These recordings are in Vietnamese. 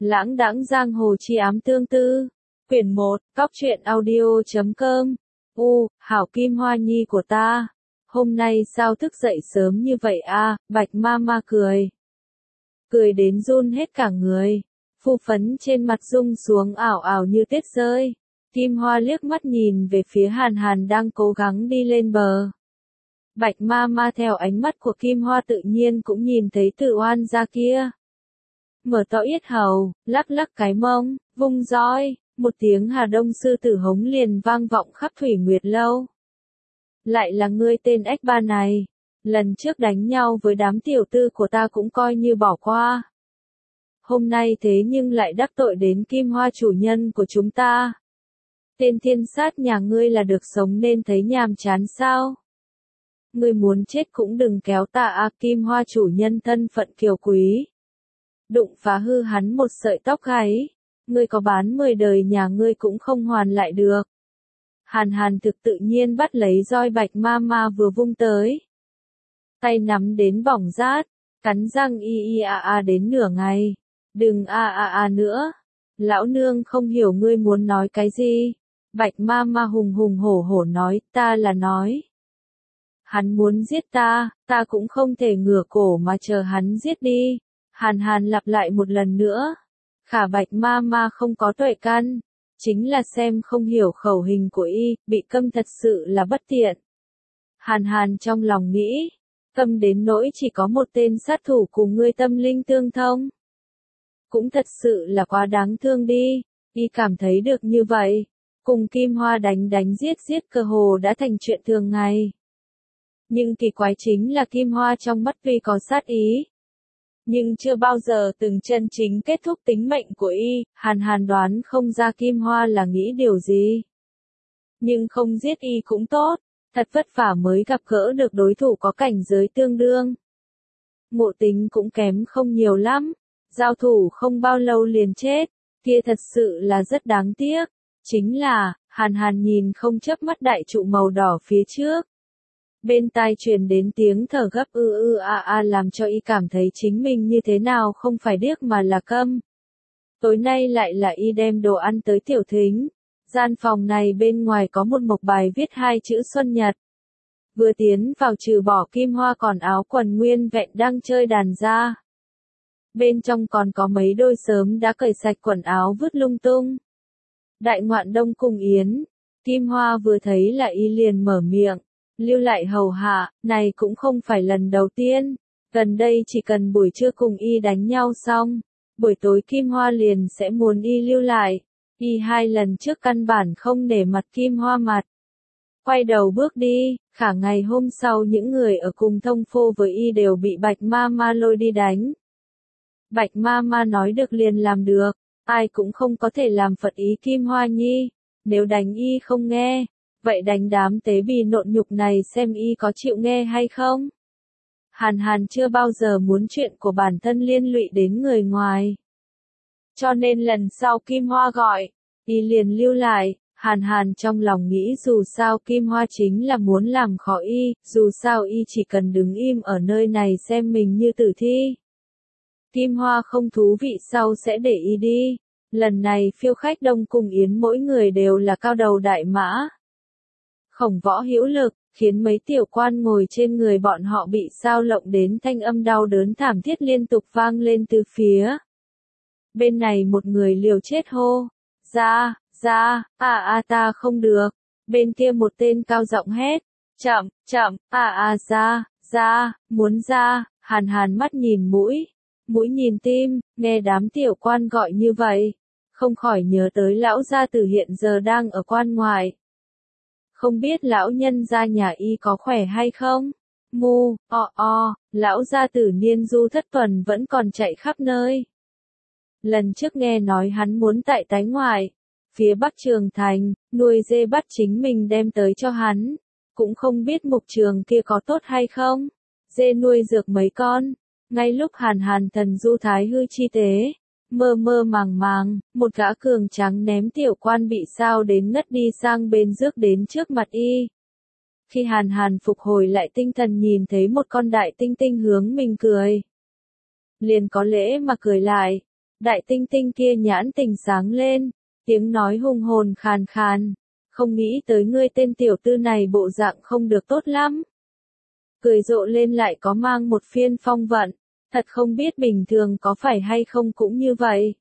Lãng đãng giang hồ chi ám tương tư. Quyển 1, Cóc truyện audio.com. Hảo Kim Hoa Nhi của ta. Hôm nay sao thức dậy sớm như vậy a? Bạch Mama cười. Cười đến run hết cả người. Phu phấn trên mặt rung xuống ảo ảo như tuyết rơi. Kim Hoa liếc mắt nhìn về phía Hàn Hàn đang cố gắng đi lên bờ. Bạch Mama theo ánh mắt của Kim Hoa tự nhiên cũng nhìn thấy Tự Oan gia kia. Mở to yết hầu, lắc lắc cái mông, vung roi, một tiếng Hà Đông sư tử hống liền vang vọng khắp Thủy Nguyệt lâu. Lại là ngươi tên ếch ba này, lần trước đánh nhau với đám tiểu tư của ta cũng coi như bỏ qua. Hôm nay thế nhưng lại đắc tội đến Kim Hoa chủ nhân của chúng ta. Tên thiên sát nhà ngươi là được sống nên thấy nhàm chán sao? Ngươi muốn chết cũng đừng kéo ta a. Kim Hoa chủ nhân thân phận kiều quý. Đụng phá hư hắn một sợi tóc gáy, ngươi có bán 10 đời nhà ngươi cũng không hoàn lại được. Hàn Hàn thực tự nhiên bắt lấy roi Bạch Mama vừa vung tới. Tay nắm đến bỏng rát, cắn răng đến nửa ngày. Đừng nữa. Lão nương không hiểu ngươi muốn nói cái gì. Bạch Mama hùng hùng hổ hổ nói, ta là nói. Hắn muốn giết ta, ta cũng không thể ngửa cổ mà chờ hắn giết đi. Hàn Hàn lặp lại một lần nữa. Khả Bạch Mama không có tuệ căn, chính là xem không hiểu khẩu hình của y, bị câm thật sự là bất tiện. Hàn Hàn trong lòng nghĩ, câm đến nỗi chỉ có một tên sát thủ cùng ngươi tâm linh tương thông. Cũng thật sự là quá đáng thương đi, y cảm thấy được như vậy, cùng Kim Hoa đánh giết cơ hồ đã thành chuyện thường ngày. Nhưng kỳ quái chính là Kim Hoa trong mắt tuy có sát ý, nhưng chưa bao giờ từng chân chính kết thúc tính mệnh của y. Hàn Hàn đoán không ra Kim Hoa là nghĩ điều gì. Nhưng không giết y cũng tốt, thật vất vả mới gặp gỡ được đối thủ có cảnh giới tương đương. Ngộ tính cũng kém không nhiều lắm, giao thủ không bao lâu liền chết, kia thật sự là rất đáng tiếc. Chính là, Hàn Hàn nhìn không chớp mắt đại trụ màu đỏ phía trước. Bên tai truyền đến tiếng thở gấp làm cho y cảm thấy chính mình như thế nào không phải điếc mà là câm. Tối nay lại là y đem đồ ăn tới tiểu thính. Gian phòng này bên ngoài có một mộc bài viết 2 chữ Xuân Nhật. Vừa tiến vào trừ bỏ Kim Hoa còn áo quần nguyên vẹn đang chơi đàn ra. Bên trong còn có mấy đôi sớm đã cởi sạch quần áo vứt lung tung. Đại ngoạn đông cùng yến. Kim Hoa vừa thấy là y liền mở miệng. Lưu lại hầu hạ, này cũng không phải lần đầu tiên. Gần đây chỉ cần buổi trưa cùng y đánh nhau xong, buổi tối Kim Hoa liền sẽ muốn y lưu lại. Y 2 lần trước căn bản không để mặt Kim Hoa mặt. Quay đầu bước đi, khả ngày hôm sau những người ở cùng thông phô với y đều bị Bạch Mama lôi đi đánh. Bạch Mama nói được liền làm được, ai cũng không có thể làm phật ý Kim Hoa Nhi. Nếu đánh y không nghe, vậy đánh đám tế bì nộn nhục này xem y có chịu nghe hay không. Hàn Hàn chưa bao giờ muốn chuyện của bản thân liên lụy đến người ngoài. Cho nên lần sau Kim Hoa gọi, y liền lưu lại. Hàn Hàn trong lòng nghĩ dù sao Kim Hoa chính là muốn làm khó y, dù sao y chỉ cần đứng im ở nơi này xem mình như tử thi. Kim Hoa không thú vị sau sẽ để y đi. Lần này phiêu khách đông cùng yến mỗi người đều là cao đầu đại mã. Khổng võ hữu lực, khiến mấy tiểu quan ngồi trên người bọn họ bị sao lộng đến thanh âm đau đớn thảm thiết liên tục vang lên từ phía. Bên này một người liều chết hô, ra, ta không được. Bên kia một tên cao giọng hét, chậm, ra, muốn ra. Hàn Hàn mắt nhìn mũi nhìn tim, nghe đám tiểu quan gọi như vậy, không khỏi nhớ tới lão gia tử hiện giờ đang ở quan ngoại. Không biết lão nhân gia nhà y có khỏe hay không? Lão gia tử niên du thất tuần vẫn còn chạy khắp nơi. Lần trước nghe nói hắn muốn tại tái ngoại, phía Bắc Trường Thành, nuôi dê bắt chính mình đem tới cho hắn. Cũng không biết mục trường kia có tốt hay không? Dê nuôi dược mấy con. Ngay lúc Hàn Hàn thần du thái hư chi tế, mơ màng, một gã cường tráng ném tiểu quan bị sao đến ngất đi sang bên rước đến trước mặt y. Khi Hàn Hàn phục hồi lại tinh thần nhìn thấy một con đại tinh tinh hướng mình cười. Liền có lễ mà cười lại. Đại tinh tinh kia nhãn tình sáng lên, tiếng nói hùng hồn khàn khàn. Không nghĩ tới ngươi tên tiểu tư này bộ dạng không được tốt lắm. Cười rộ lên lại có mang một phiên phong vận, thật không biết bình thường có phải hay không cũng như vậy.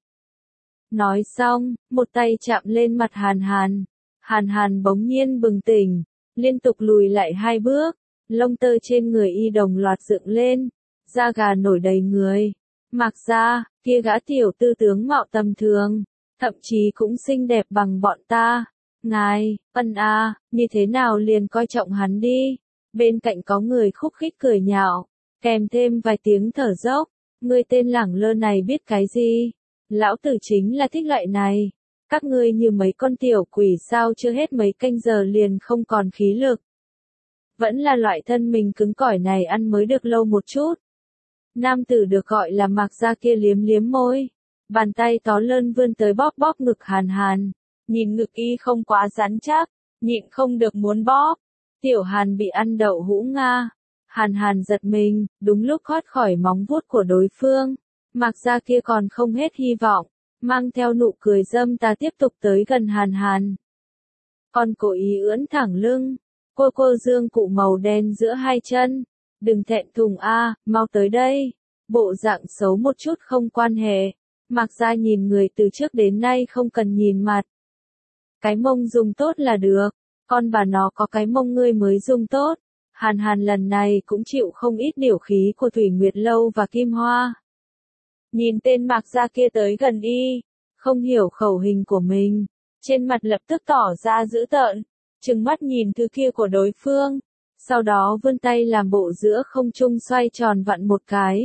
Nói xong, một tay chạm lên mặt Hàn Hàn. Hàn Hàn bỗng nhiên bừng tỉnh, liên tục lùi lại 2 bước, lông tơ trên người y đồng loạt dựng lên, da gà nổi đầy người. Mặc ra, kia gã tiểu tư tướng mạo tầm thường, thậm chí cũng xinh đẹp bằng bọn ta. Ngài, Ân a, như thế nào liền coi trọng hắn đi. Bên cạnh có người khúc khích cười nhạo, kèm thêm vài tiếng thở dốc. Ngươi tên lẳng lơ này biết cái gì? Lão tử chính là thích loại này. Các ngươi như mấy con tiểu quỷ sao chưa hết mấy canh giờ liền không còn khí lực. Vẫn là loại thân mình cứng cỏi này ăn mới được lâu một chút. Nam tử được gọi là Mạc Gia kia liếm liếm môi, bàn tay to lớn vươn tới bóp bóp ngực Hàn Hàn, nhìn ngực y không quá rắn chắc, nhịn không được muốn bóp. Tiểu Hàn bị ăn đậu hũ Nga. Hàn Hàn giật mình, đúng lúc thoát khỏi móng vuốt của đối phương. Mạc Gia kia còn không hết hy vọng, mang theo nụ cười dâm ta tiếp tục tới gần Hàn Hàn. Còn cố ý ưỡn thẳng lưng, cô dương cụ màu đen giữa 2 chân. Đừng thẹn thùng a, mau tới đây. Bộ dạng xấu một chút không quan hệ. Mạc Gia nhìn người từ trước đến nay không cần nhìn mặt. Cái mông dùng tốt là được, con bà nó có cái mông ngươi mới dùng tốt. Hàn Hàn lần này cũng chịu không ít điều khí của Thủy Nguyệt Lâu và Kim Hoa. Nhìn tên Mạc Gia kia tới gần y, không hiểu khẩu hình của mình, trên mặt lập tức tỏ ra dữ tợn, trừng mắt nhìn thứ kia của đối phương, sau đó vươn tay làm bộ giữa không trung xoay tròn vặn một cái.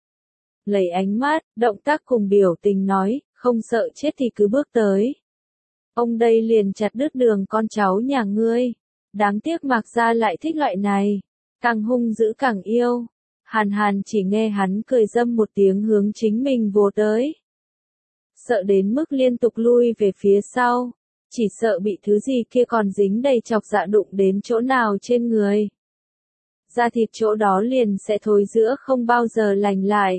Lấy ánh mắt, động tác cùng biểu tình nói, không sợ chết thì cứ bước tới. Ông đây liền chặt đứt đường con cháu nhà ngươi. Đáng tiếc Mạc Gia lại thích loại này, càng hung dữ càng yêu. Hàn Hàn chỉ nghe hắn cười dâm một tiếng hướng chính mình vồ tới. Sợ đến mức liên tục lui về phía sau, chỉ sợ bị thứ gì kia còn dính đầy chọc dạ đụng đến chỗ nào trên người. Da thịt chỗ đó liền sẽ thối rữa không bao giờ lành lại.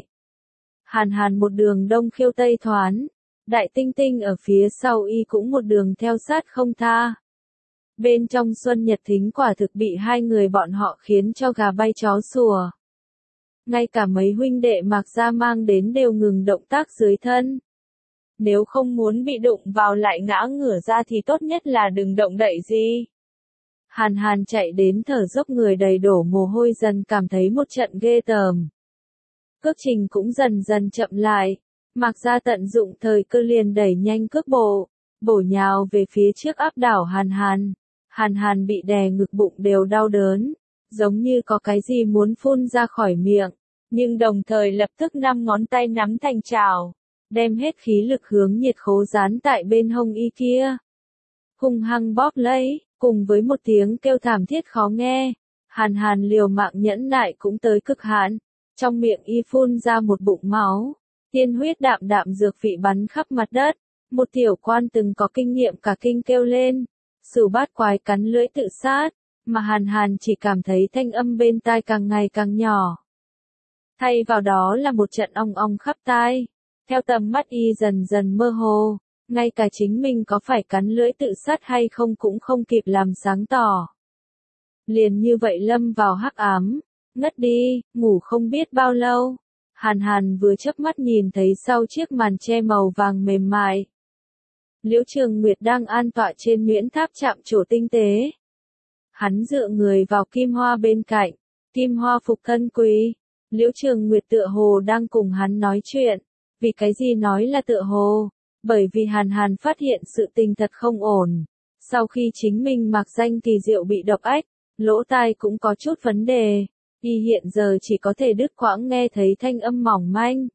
Hàn Hàn một đường đông khiêu tây thoán, Đại tinh tinh ở phía sau y cũng một đường theo sát không tha. Bên trong Xuân Nhật Thính quả thực bị 2 người bọn họ khiến cho gà bay chó sủa. Ngay cả mấy huynh đệ Mạc Gia mang đến đều ngừng động tác dưới thân. Nếu không muốn bị đụng vào lại ngã ngửa ra thì tốt nhất là đừng động đậy gì. Hàn Hàn chạy đến thở dốc người đầy đổ mồ hôi dần cảm thấy một trận ghê tởm. Cước trình cũng dần dần chậm lại. Mạc Gia tận dụng thời cơ liền đẩy nhanh cước bộ, bổ nhào về phía trước áp đảo Hàn Hàn. Hàn Hàn bị đè ngực bụng đều đau đớn, giống như có cái gì muốn phun ra khỏi miệng, nhưng đồng thời lập tức 5 ngón tay nắm thành chảo, đem hết khí lực hướng nhiệt khố dán tại bên hông y kia. Hung hăng bóp lấy, cùng với một tiếng kêu thảm thiết khó nghe, Hàn Hàn liều mạng nhẫn nại cũng tới cực hạn, trong miệng y phun ra một bụng máu, tiên huyết đạm đạm dược vị bắn khắp mặt đất. Một tiểu quan từng có kinh nghiệm cả kinh kêu lên, Sửu Bát Quái cắn lưỡi tự sát, mà Hàn Hàn chỉ cảm thấy thanh âm bên tai càng ngày càng nhỏ. Thay vào đó là một trận ong ong khắp tai, theo tầm mắt y dần dần mơ hồ, ngay cả chính mình có phải cắn lưỡi tự sát hay không cũng không kịp làm sáng tỏ. Liền như vậy lâm vào hắc ám, ngất đi, ngủ không biết bao lâu. Hàn Hàn vừa chớp mắt nhìn thấy sau chiếc màn che màu vàng mềm mại. Liễu Trường Nguyệt đang an tọa trên nhuyễn tháp chạm trổ tinh tế. Hắn dựa người vào Kim Hoa bên cạnh, Kim Hoa phục thân quỳ. Liễu Trường Nguyệt tựa hồ đang cùng hắn nói chuyện. Vì cái gì nói là tựa hồ? Bởi vì Hàn Hàn phát hiện sự tình thật không ổn. Sau khi chính mình mặc danh kỳ diệu bị độc ách, lỗ tai cũng có chút vấn đề. Y hiện giờ chỉ có thể đứt quãng nghe thấy thanh âm mỏng manh.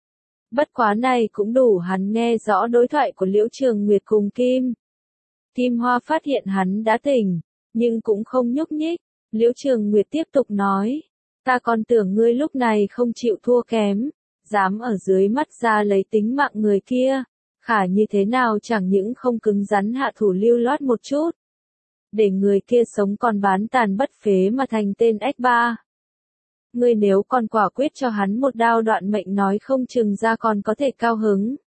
Bất quá này cũng đủ hắn nghe rõ đối thoại của Liễu Trường Nguyệt cùng Kim Hoa phát hiện hắn đã tỉnh, nhưng cũng không nhúc nhích. Liễu Trường Nguyệt tiếp tục nói, ta còn tưởng ngươi lúc này không chịu thua kém, dám ở dưới mắt ra lấy tính mạng người kia, khả như thế nào chẳng những không cứng rắn hạ thủ lưu loát một chút. Để người kia sống còn bán tàn bất phế mà thành tên ếch ba. Ngươi nếu còn quả quyết cho hắn một đao đoạn mệnh nói không chừng ra còn có thể cao hứng.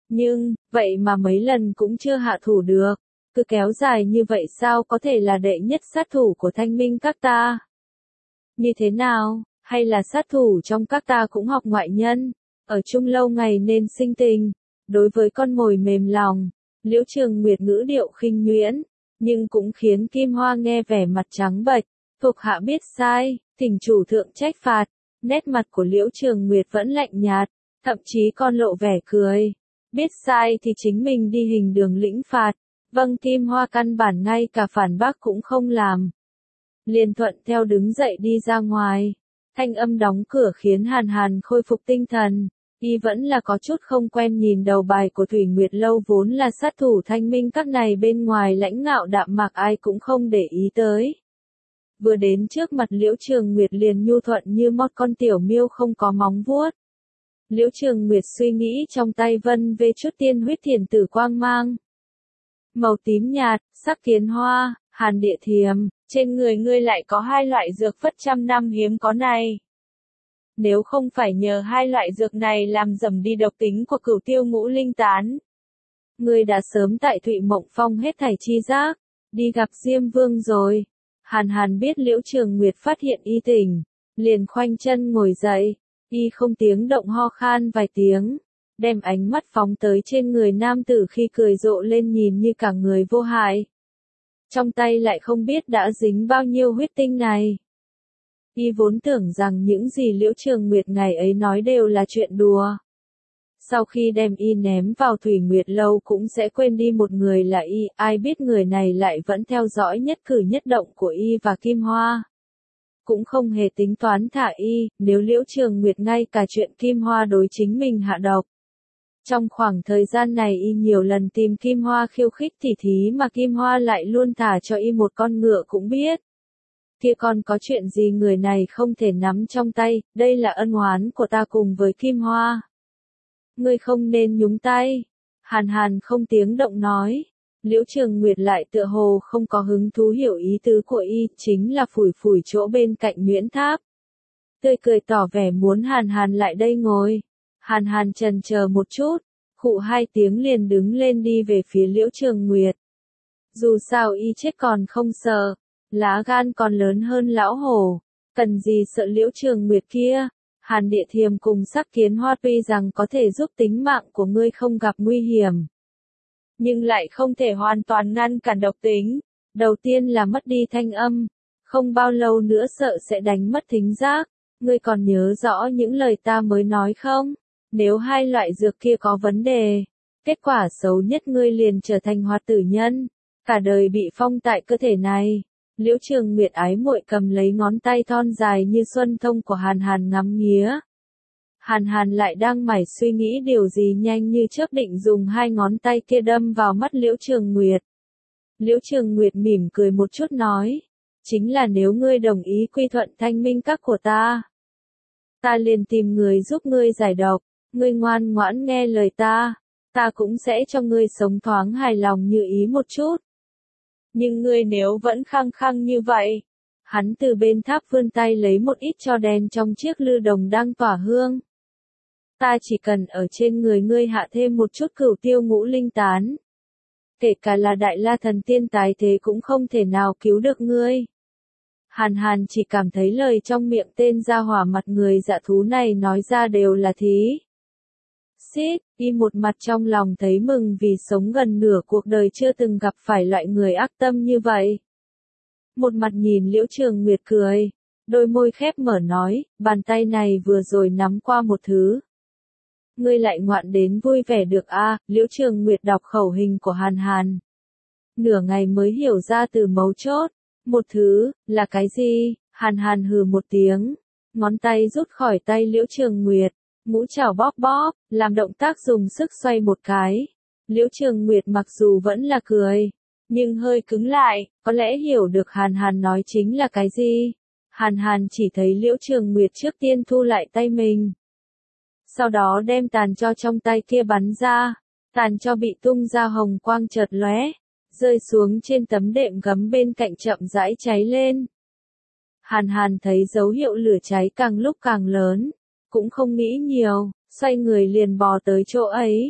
Nhưng, vậy mà mấy lần cũng chưa hạ thủ được. Cứ kéo dài như vậy sao có thể là đệ nhất sát thủ của Thanh Minh các ta? Như thế nào, hay là sát thủ trong các ta cũng học ngoại nhân, ở chung lâu ngày nên sinh tình, đối với con mồi mềm lòng. Liễu Trường Nguyệt ngữ điệu khinh nhuyễn, nhưng cũng khiến Kim Hoa nghe vẻ mặt trắng bệch. Thuộc hạ biết sai, thỉnh chủ thượng trách phạt. Nét mặt của Liễu Trường Nguyệt vẫn lạnh nhạt, thậm chí còn lộ vẻ cười. Biết sai thì chính mình đi hình đường lĩnh phạt. Vâng, Kim Hoa căn bản ngay cả phản bác cũng không làm. Liền thuận theo đứng dậy đi ra ngoài. Thanh âm đóng cửa khiến Hàn Hàn khôi phục tinh thần. Y vẫn là có chút không quen nhìn đầu bài của Thủy Nguyệt Lâu vốn là sát thủ Thanh Minh các này bên ngoài lãnh ngạo đạm mạc ai cũng không để ý tới. Vừa đến trước mặt Liễu Trường Nguyệt liền nhu thuận như một con tiểu miêu không có móng vuốt. Liễu Trường Nguyệt suy nghĩ trong tay vân về chút tiên huyết thiền tử quang mang. Màu tím nhạt, sắc kiến hoa, hàn địa thiềm, trên người ngươi lại có hai loại dược phất trăm năm hiếm có này. Nếu không phải nhờ hai loại dược này làm dầm đi độc tính của Cửu Tiêu Ngũ Linh Tán, ngươi đã sớm tại Thụy Mộng Phong hết thảy chi giác, đi gặp Diêm Vương rồi. Hàn Hàn biết Liễu Trường Nguyệt phát hiện y tỉnh, liền khoanh chân ngồi dậy, y không tiếng động ho khan vài tiếng, đem ánh mắt phóng tới trên người nam tử khi cười rộ lên nhìn như cả người vô hại. Trong tay lại không biết đã dính bao nhiêu huyết tinh này. Y vốn tưởng rằng những gì Liễu Trường Nguyệt ngày ấy nói đều là chuyện đùa. Sau khi đem y ném vào Thủy Nguyệt Lâu cũng sẽ quên đi một người là y, ai biết người này lại vẫn theo dõi nhất cử nhất động của y và Kim Hoa. Cũng không hề tính toán thả y, nếu Liễu Trường Nguyệt ngay cả chuyện Kim Hoa đối chính mình hạ độc. Trong khoảng thời gian này y nhiều lần tìm Kim Hoa khiêu khích tỉ thí mà Kim Hoa lại luôn thả cho y một con ngựa cũng biết. Kia còn có chuyện gì người này không thể nắm trong tay, đây là ân oán của ta cùng với Kim Hoa. Ngươi không nên nhúng tay. Hàn Hàn không tiếng động nói. Liễu Trường Nguyệt lại tựa hồ không có hứng thú hiểu ý tứ của y, chính là phủi phủi chỗ bên cạnh Nguyễn Tháp. Tươi cười tỏ vẻ muốn Hàn Hàn lại đây ngồi. Hàn Hàn chần chờ một chút, khụ hai tiếng liền đứng lên đi về phía Liễu Trường Nguyệt. Dù sao y chết còn không sợ, lá gan còn lớn hơn lão hổ, cần gì sợ Liễu Trường Nguyệt kia. Hàn Địa Thiềm cùng Sắc Kiến Hoa tuy rằng có thể giúp tính mạng của ngươi không gặp nguy hiểm, nhưng lại không thể hoàn toàn ngăn cản độc tính. Đầu tiên là mất đi thanh âm, không bao lâu nữa sợ sẽ đánh mất thính giác. Ngươi còn nhớ rõ những lời ta mới nói không? Nếu hai loại dược kia có vấn đề, kết quả xấu nhất ngươi liền trở thành hoạt tử nhân, cả đời bị phong tại cơ thể này. Liễu Trường Nguyệt ái muội cầm lấy ngón tay thon dài như xuân thông của Hàn Hàn ngắm nghía. Hàn Hàn lại đang mải suy nghĩ điều gì nhanh như chớp định dùng hai ngón tay kia đâm vào mắt Liễu Trường Nguyệt. Liễu Trường Nguyệt mỉm cười một chút nói, chính là nếu ngươi đồng ý quy thuận Thanh Minh các của ta liền tìm người giúp ngươi giải độc, ngươi ngoan ngoãn nghe lời ta cũng sẽ cho ngươi sống thoáng hài lòng như ý một chút. Nhưng ngươi nếu vẫn khăng khăng như vậy, hắn từ bên tháp vươn tay lấy một ít tro đen trong chiếc lư đồng đang tỏa hương. Ta chỉ cần ở trên người ngươi hạ thêm một chút Cửu Tiêu Ngũ Linh Tán. Kể cả là Đại La Thần Tiên tái thế cũng không thể nào cứu được ngươi. Hàn Hàn chỉ cảm thấy lời trong miệng tên gia hỏa mặt người dạ thú này nói ra đều là thí. Xít, y một mặt trong lòng thấy mừng vì sống gần nửa cuộc đời chưa từng gặp phải loại người ác tâm như vậy. Một mặt nhìn Liễu Trường Nguyệt cười, đôi môi khép mở nói, bàn tay này vừa rồi nắm qua một thứ. Ngươi lại ngoạn đến vui vẻ được a? Liễu Trường Nguyệt đọc khẩu hình của Hàn Hàn. Nửa ngày mới hiểu ra từ mấu chốt. Một thứ, là cái gì? Hàn Hàn hừ một tiếng. Ngón tay rút khỏi tay Liễu Trường Nguyệt. Ngũ trảo bóp bóp, làm động tác dùng sức xoay một cái. Liễu Trường Nguyệt mặc dù vẫn là cười, nhưng hơi cứng lại, có lẽ hiểu được Hàn Hàn nói chính là cái gì. Hàn Hàn chỉ thấy Liễu Trường Nguyệt trước tiên thu lại tay mình. Sau đó đem tàn cho trong tay kia bắn ra, tàn cho bị tung ra hồng quang chợt lóe, rơi xuống trên tấm đệm gấm bên cạnh chậm rãi cháy lên. Hàn Hàn thấy dấu hiệu lửa cháy càng lúc càng lớn, cũng không nghĩ nhiều, xoay người liền bò tới chỗ ấy.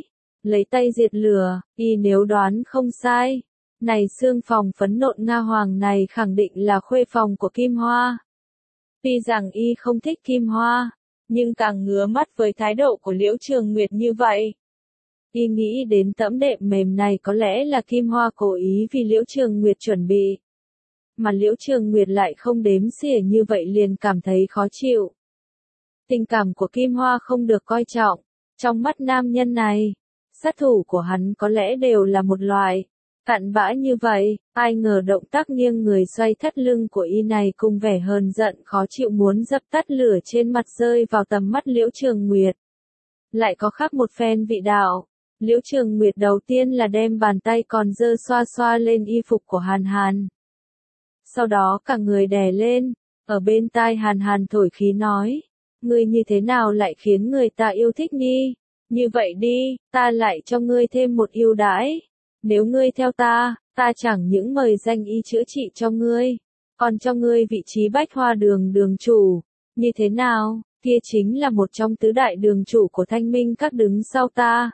lấy tay diệt lửa, y nếu đoán không sai. Này xương phòng phấn nộn Nga Hoàng này khẳng định là khuê phòng của Kim Hoa. Tuy rằng y không thích Kim Hoa, nhưng càng ngứa mắt với thái độ của Liễu Trường Nguyệt như vậy. Y nghĩ đến tấm đệm mềm này có lẽ là Kim Hoa cố ý vì Liễu Trường Nguyệt chuẩn bị. Mà Liễu Trường Nguyệt lại không đếm xỉa như vậy liền cảm thấy khó chịu. Tình cảm của Kim Hoa không được coi trọng. Trong mắt nam nhân này, sát thủ của hắn có lẽ đều là một loại cặn bã như vậy. Ai ngờ động tác nghiêng người xoay thắt lưng của y này cùng vẻ hờn giận khó chịu muốn dập tắt lửa trên mặt rơi vào tầm mắt Liễu Trường Nguyệt. Lại có khác một phen vị đạo. Liễu Trường Nguyệt đầu tiên là đem bàn tay còn dơ xoa xoa lên y phục của Hàn Hàn. Sau đó cả người đè lên, ở bên tai Hàn Hàn thổi khí nói, ngươi như thế nào lại khiến người ta yêu thích Nhi? Như vậy đi, ta lại cho ngươi thêm một ưu đãi. Nếu ngươi theo ta, ta chẳng những mời danh y chữa trị cho ngươi, còn cho ngươi vị trí Bách Hoa đường đường chủ. Như thế nào, kia chính là một trong tứ đại đường chủ của Thanh Minh các đứng sau ta.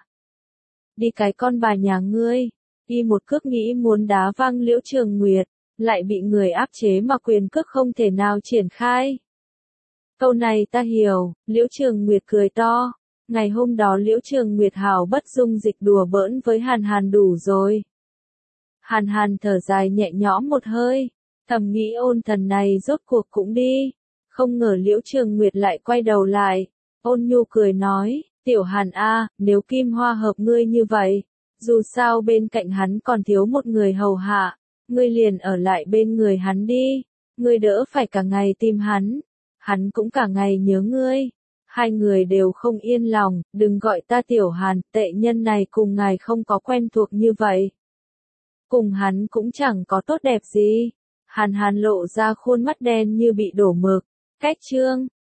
Đi cái con bà nhà ngươi, y một cước nghĩ muốn đá văng Liễu Trường Nguyệt, lại bị người áp chế mà quyền cước không thể nào triển khai. Câu này ta hiểu, Liễu Trường Nguyệt cười to. Ngày hôm đó Liễu Trường Nguyệt hào bất dung dịch đùa bỡn với Hàn Hàn đủ rồi. Hàn Hàn thở dài nhẹ nhõm một hơi, thầm nghĩ Ôn Thần này rốt cuộc cũng đi. Không ngờ Liễu Trường Nguyệt lại quay đầu lại, ôn nhu cười nói, Tiểu Hàn a, nếu Kim Hoa hợp ngươi như vậy, dù sao bên cạnh hắn còn thiếu một người hầu hạ, ngươi liền ở lại bên người hắn đi, ngươi đỡ phải cả ngày tìm hắn cũng cả ngày nhớ ngươi. Hai người đều không yên lòng, đừng gọi ta Tiểu Hàn, tệ nhân này cùng ngài không có quen thuộc như vậy. Cùng hắn cũng chẳng có tốt đẹp gì. Hàn Hàn lộ ra khuôn mắt đen như bị đổ mực. Cách chương